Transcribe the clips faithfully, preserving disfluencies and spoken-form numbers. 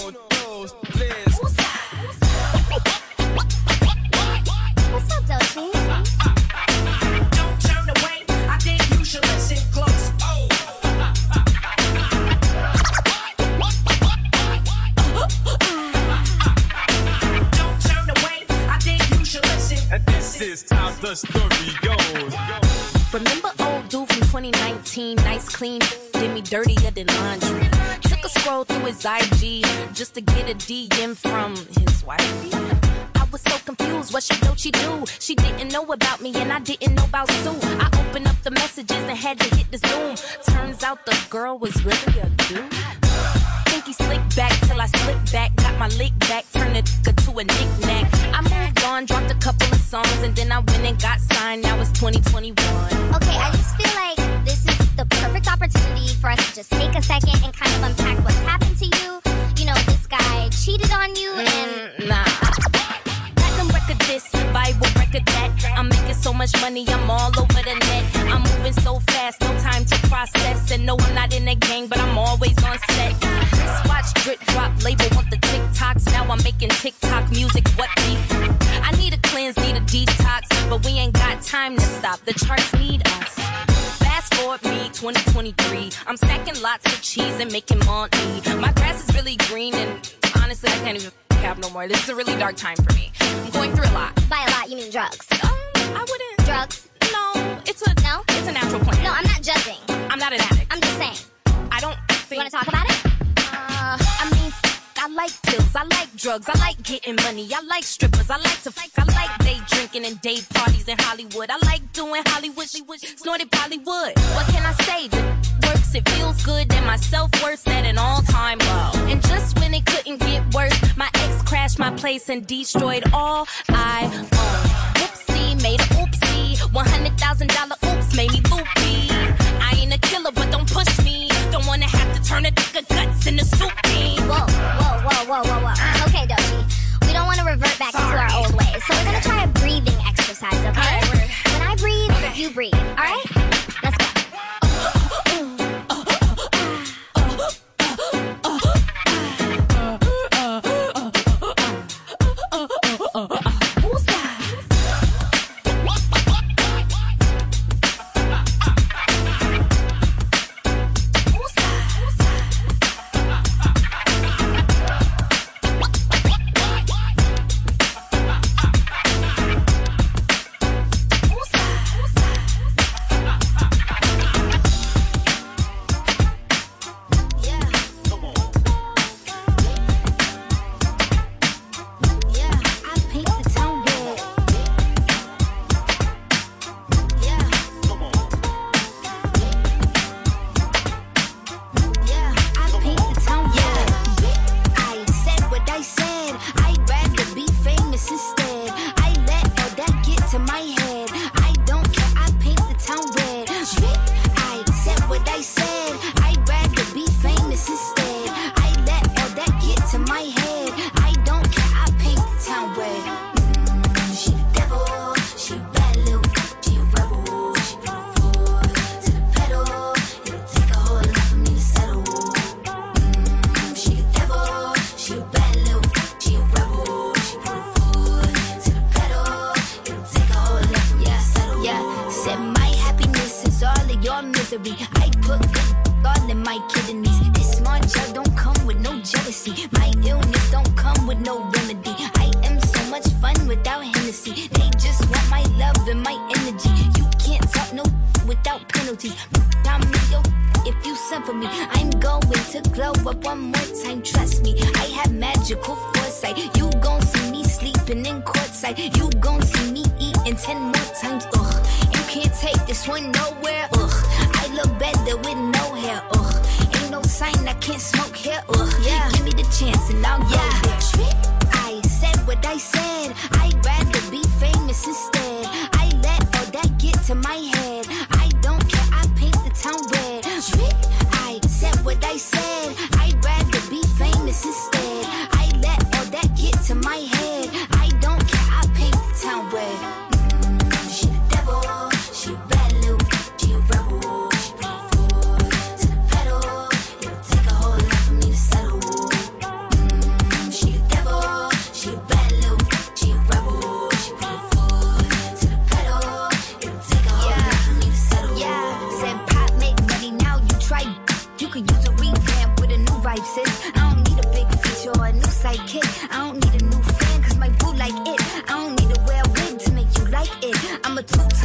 dos, tres. What's up, Dolce? Don't turn away. I think you should listen close. Oh. Don't turn away. I think you should listen. And this is how the story goes. Remember old dude from twenty nineteen, nice clean, did me dirtier than laundry. Took a scroll through his I G just to get a D M from his wifey. I was so confused, what she know she do? She didn't know about me and I didn't know about Sue. I opened up the messages and had to hit the Zoom. Turns out the girl was really a dude. Think he slicked back till I slipped back, got my lick back, turned it to a knick-knack. I moved on, dropped a couple of songs, and then I went and got signed. Now it's twenty twenty-one. Okay, I just feel like this is the perfect opportunity for us to just take a second and kind of unpack what's happened to you. You know, this guy cheated on you and... Mm, nah. Platinum record this, Bible record that. I'm making so much money, I'm all over the net. I'm moving so fast, no time to process. And no, I'm not in a gang, but I'm always on set. Wristwatch, drip drop, label want the TikToks. Now I'm making TikTok music, what beef? I need a cleanse, need a detox, but we ain't got time to stop. The charts need us. Fast forward me, twenty twenty-three. I'm stacking lots of cheese and making money. My grass is really green and honestly, I can't even have no more. This is a really dark time for me. I'm going through a lot. By a lot, you mean drugs? Um, I wouldn't. Drugs? No, it's a No? It's a natural plan. No, I'm not judging. I'm not an addict. I'm just saying. I don't think. You want to talk about it? Uh, I mean, I like pills, I like drugs, I like getting money, I like strippers, I like to fuck, I like day drinking and day parties in Hollywood. I like doing Hollywood, snorted Bollywood. What can I say? The works, it feels good, and my self-worth's at an all-time low. And just when it couldn't get worse, my ex crashed my place and destroyed all I own. Whoopsie, made a oopsie, one hundred thousand dollar oops made me loopy. I ain't a killer, but don't push me. Don't wanna have to turn a nigga guts into soup bean. Whoa, whoa, whoa, whoa, whoa, whoa. Okay, Dochi. We don't want to revert back Sorry. to our old ways. So we're going to try a breathing exercise, okay? All right, when I breathe, okay. you breathe. All right? Let's go. Who's that? misery. I put good all in my kidneys. This small gel don't come with no jealousy. My illness don't come with no remedy. I am so much fun without Hennessy. They just want my love and my energy. You can't talk no without penalties. I'm yo, if you send for me, I'm going to glow up one more time. Trust me, I have magical foresight. You gon' see me sleeping in courtside. You gon' see me eating ten more times. Ugh, you can't take this one nowhere. Ugh, I look better with no hair. Ugh, ain't no sign I can't smoke here. Ugh, yeah, give me the chance and I'll yeah. go there. I said what I said. I'd rather be famous instead. I let all that get to my head. I don't care, I paint the town red. I said what I said. I'd rather be famous instead. I let all that get to my head. I don't care, I paint the town red. Mm, she the devil, she a bad little, she a rebel. She put her foot to the pedal. It'll take a whole lot for me to settle. Mm,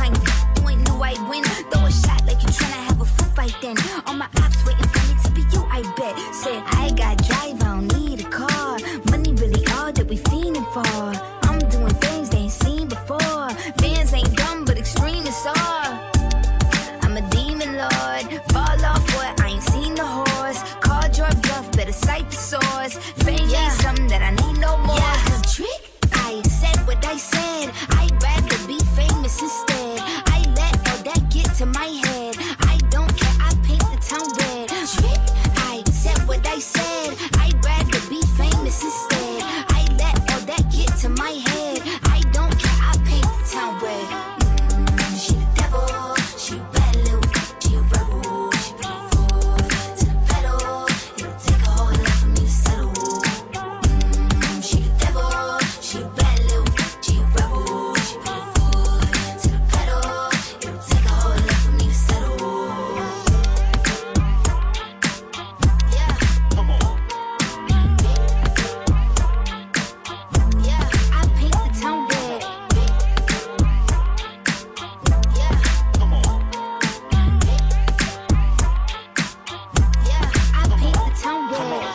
kind. You ain't knew I'd win. Throw a shot like you tryna have a foot fight then. All my ops waiting for me to be you, I bet. Said, I got drive, I don't need a car. Money really all that we fiending for. I'm doing things they ain't seen before. Bands ain't dumb, but extreme is all. I'm a demon lord. Fall off what? I ain't seen the horse. Called your bluff, better cite the source. Fame yeah. ain't something that I need no more. Yeah. Cause trick, I said what I said. I'd rather be famous instead. I let all that get to my head. I don't care, I paint the town red. Trick, I said what I said. I'd rather be famous instead. I let all that get to my head. I don't care, I paint the town red. Mm, she the devil, she a bad little, she a rebel. She put her foot to the pedal. It'll take a whole lot for me to settle. Mm, she the devil, she a bad little, she a rebel. She put her foot to the pedal. It'll take a whole lot for me to settle. Yeah. Come on. Yeah, I paint the town red. Yeah, Come on. yeah, I paint the town red.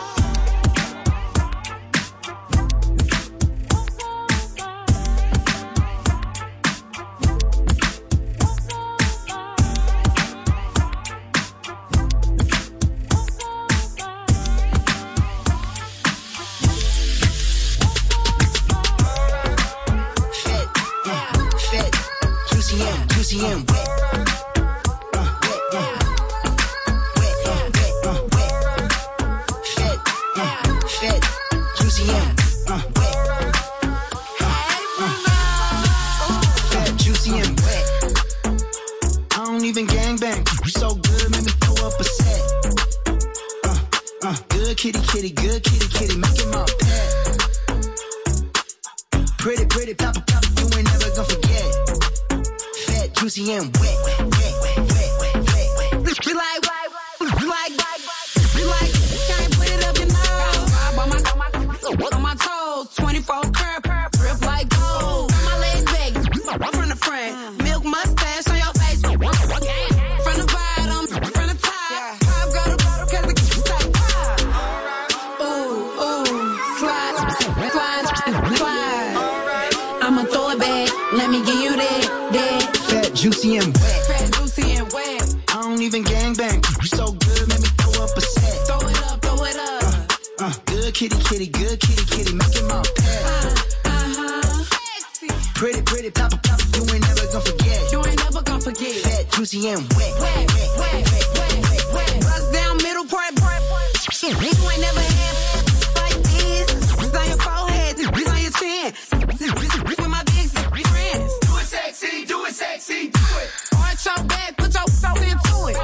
Fed, uh, fed, juicy and juicy and wet. Uh, wet, uh, wet, uh, wet, uh, wet. Fed, uh, fed, juicy and uh, wet. Uh, uh, fed, juicy and wet. I don't even gangbang. You so good, make me throw up a set. Uh, uh, good kitty, kitty, good kitty, kitty, make it my pet. Pretty, pretty, papa, papa, you ain't never gonna forget. Fat, juicy, and wet, wet, wet, wet, wet, wet, wet. We like, we like, we like, can't put it up your nose. On my, on my, on my toes, twenty-four curb, grip like gold. My legs big, from the front, milk mustache on your face. From the bottom, from the top, pop go to bottom 'cause the kiss like pop. Ooh, ooh, slide, slide, slide. I'ma throw it back, let me give you that, that. Fat, juicy, and wet. Fat, juicy, and wet. I don't even gangbang. You so good, make me throw up a set. Throw it up, throw it up. Uh, good kitty, kitty, good kitty, kitty, make it my pet. Uh, uh-huh. Sexy. Pretty, pretty, papa, papa, you ain't never gonna forget. You ain't never gonna forget. Fat, juicy, and wet. Wet, wet, wet, wet, wet, wet. Bust down middle part, part, part. You ain't never had like this. It's on your forehead, it's on your chin. With my big friends. Do it sexy, do it sexy, do it. Arch your back, put your soul into it.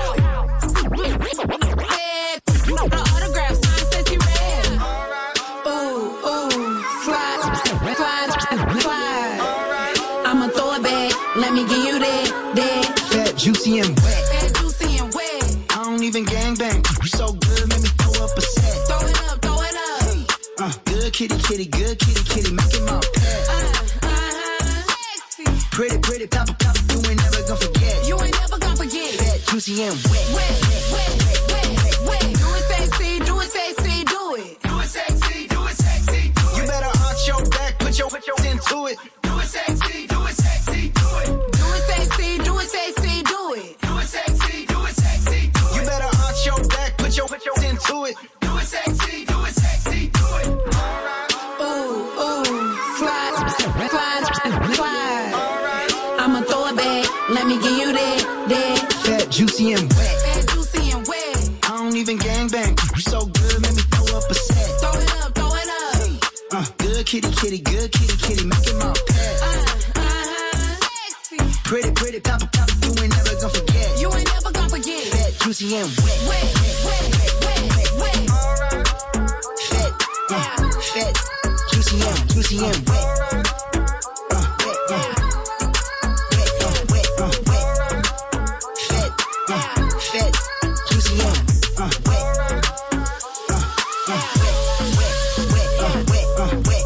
Head, the autograph sign says you red. Ooh, ooh, slide, slide, slide. I'ma throw it back, let me give you that, that. Fat, juicy, and wet. Fat, juicy, and wet. I don't even gangbang. You so good, make me throw up a set. Throw it up, throw it up. Uh, good kitty, kitty, good kitty, kitty, make it my pet. Uh, uh-huh. Sexy. Pretty, pretty, papa, papa, you ain't never gonna forget. You ain't never gonna forget. Fat, juicy, and wet. Wet, wet, wet, wet, wet. Do it sexy, do it sexy, do it. Do it sexy, do it sexy, do You it. better arch your back, put your, put your into it. Do it sexy, do it sexy, do it. Do it sexy, do it sexy, do it. Do it sexy, do it sexy, do You it. better arch your back, put your, put your into it. Do it sexy, do it sexy, do it. Ooh, ooh, slide, slide, slide. I'ma throw it back, let me give you that, that. Fat, juicy, and wet. Fat, juicy, and wet. I don't even gangbang. You so good, make me throw up a set. Throw it up, throw it up. Uh, good kitty, kitty, good kitty, kitty, make it my pet. Uh, uh-huh. Sexy. Pretty, pretty, papa, papa, you ain't never gonna forget. You ain't never gonna forget. Fat, juicy, and wet. Wet, wet, wet, wet, wet. Fat, uh, fat, juicy, and juicy, and wet. Uh, wet, uh, wet, uh, wet, uh, wet. Fat, uh, fat, juicy, and uh, wet. Uh, uh, wet, wet, wet, uh, wet, uh, wet.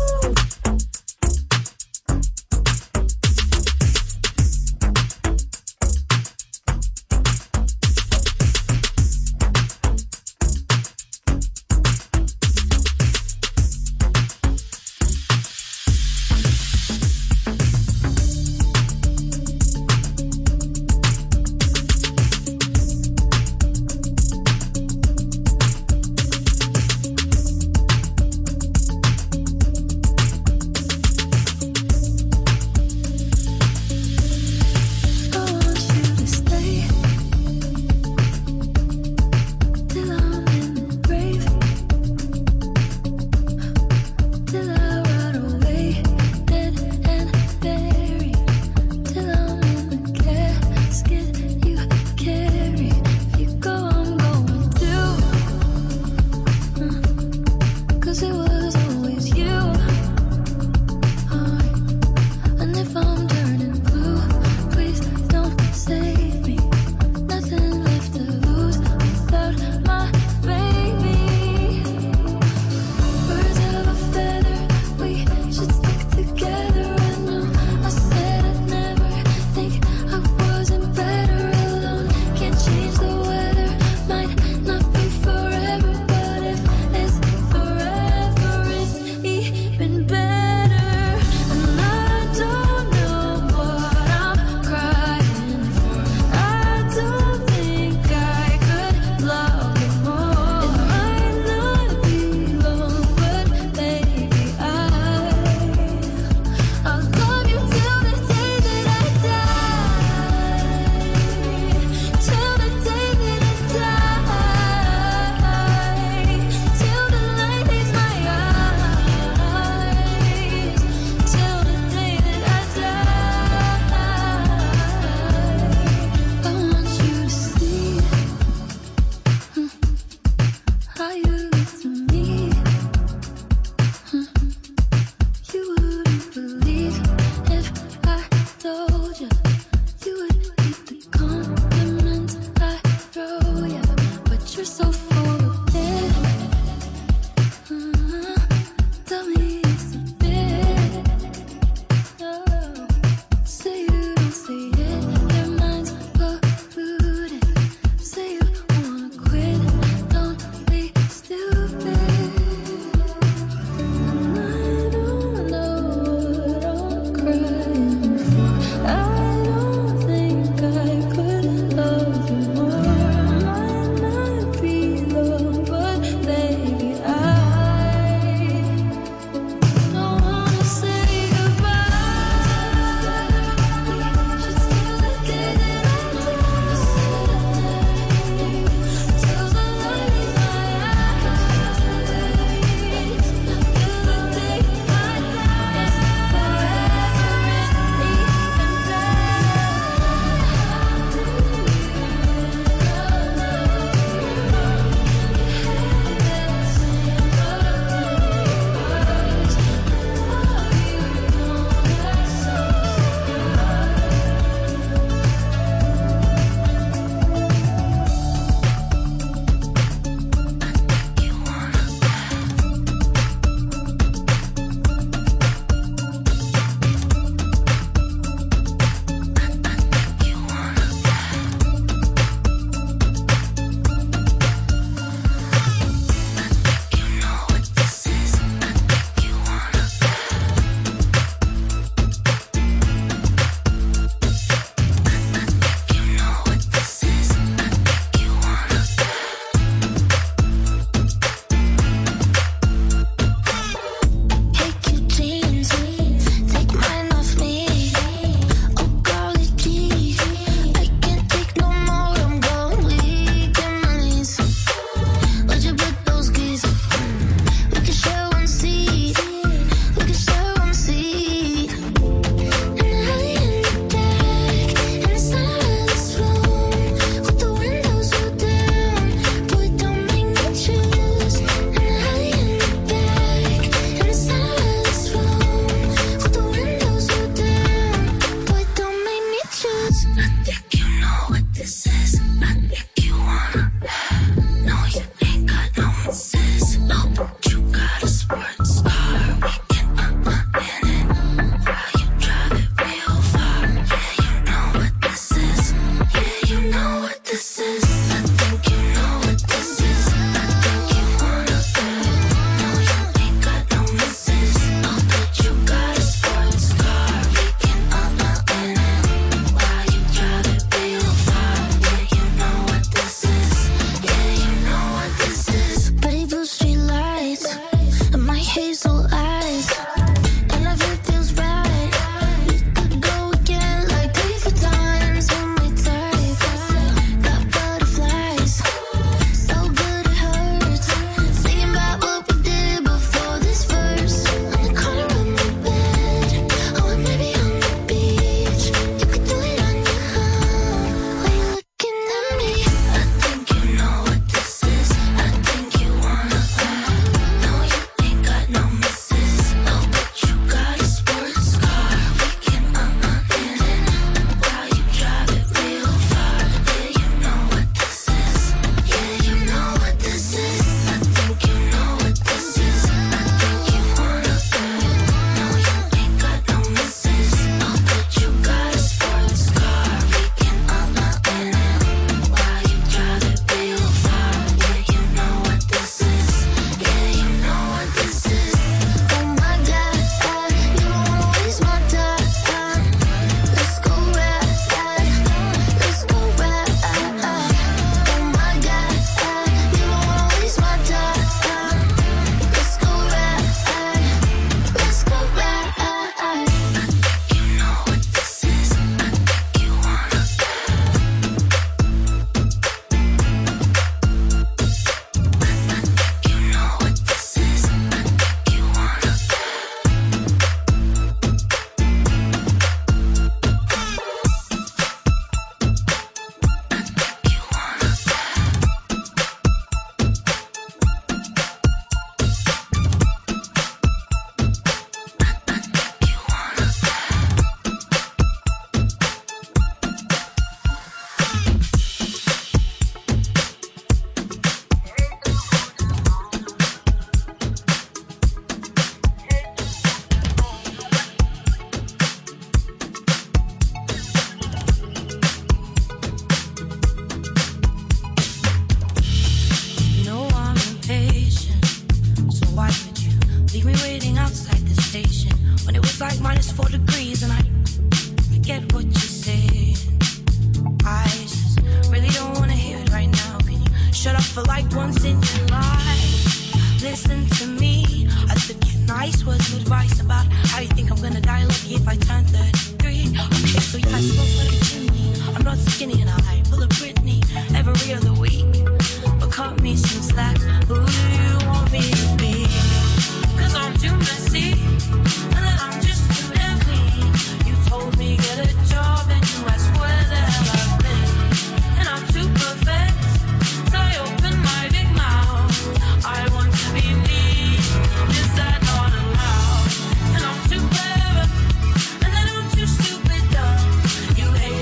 You hate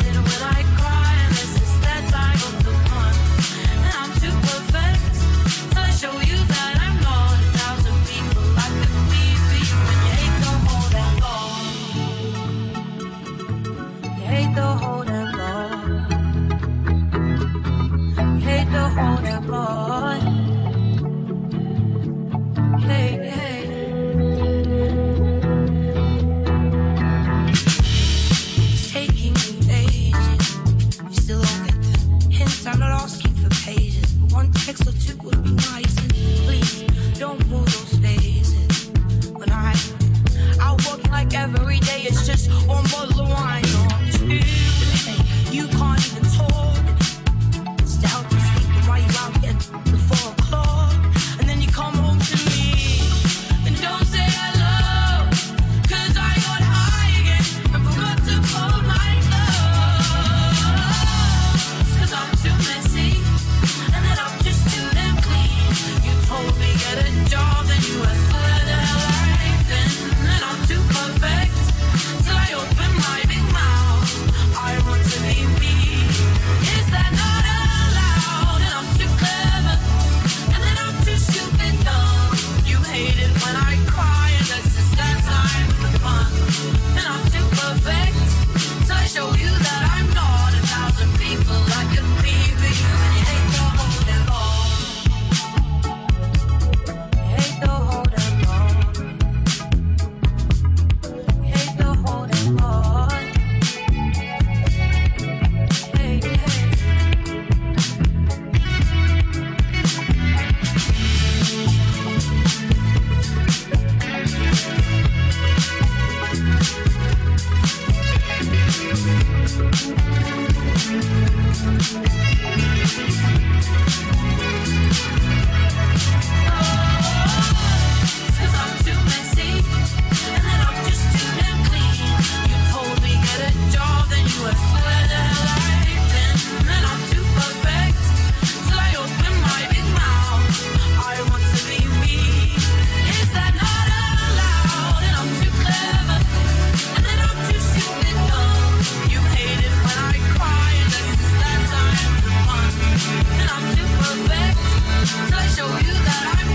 Cause I'm too messy, and then I'm just too damn clean. You told me get a job, then you asked where the hell I've been. And I'm too perfect, till I open my big mouth. I want to be me. Is that not allowed? And I'm too clever, and then I'm too stupid dumb. You hate it when I cry, and that's just that time for fun. And I'm too perfect, till I show you that I'm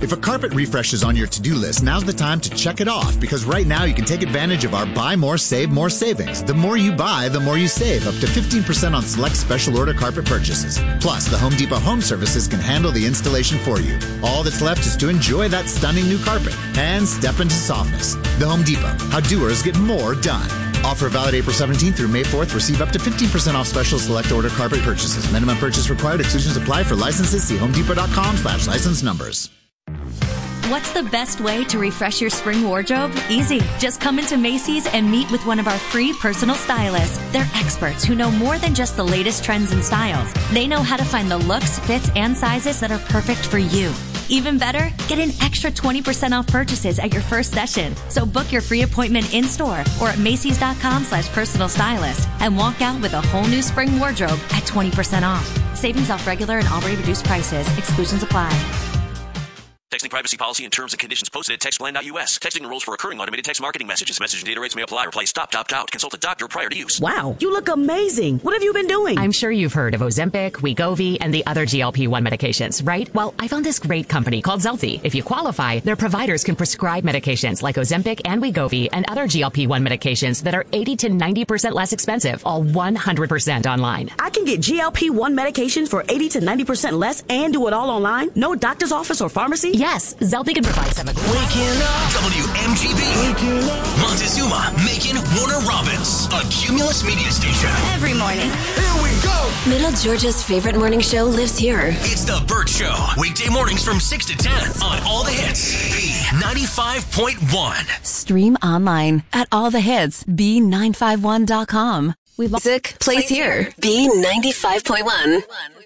If a carpet refresh is on your to-do list, now's the time to check it off, because right now you can take advantage of our Buy More, Save More savings. The more you buy, the more you save, up to fifteen percent on select special order carpet purchases. Plus, the Home Depot Home Services can handle the installation for you. All that's left is to enjoy that stunning new carpet and step into softness. The Home Depot, how doers get more done. Offer valid April seventeenth through May fourth. Receive up to fifteen percent off special select order carpet purchases. Minimum purchase required. Exclusions apply. For licenses, see homedepot.com slash license numbers. What's the best way to refresh your spring wardrobe? Easy. Just come into Macy's and meet with one of our free personal stylists. They're experts who know more than just the latest trends and styles. They know how to find the looks, fits, and sizes that are perfect for you. Even better, get an extra twenty percent off purchases at your first session. So book your free appointment in-store or at Macy's.com slash personal stylist and walk out with a whole new spring wardrobe at twenty percent off. Savings off regular and already reduced prices. Exclusions apply. Texting privacy policy and terms and conditions posted at textplan dot U S. Texting enrolls for recurring automated text marketing messages. Message and data rates may apply. Reply stop, opt out. Consult a doctor prior to use. Wow, you look amazing. What have you been doing? I'm sure you've heard of Ozempic, Wegovy, and the other G L P one medications, right? Well, I found this great company called Zelfie. If you qualify, their providers can prescribe medications like Ozempic and Wegovy and other G L P one medications that are eighty to ninety percent less expensive, all one hundred percent online. I can get G L P one medications for eighty to ninety percent less and do it all online? No doctor's office or pharmacy? Yes, Zelfie can provide some. Waking up. W M G B. Waking up. Montezuma, Macon, Warner Robins. A Cumulus media station. Every morning. Here we go. Middle Georgia's favorite morning show lives here. It's The Burt Show. Weekday mornings from six to ten on All the Hits. B ninety-five point one. Stream online at all the hits b nine five one dot com. Music plays here. B ninety-five point one.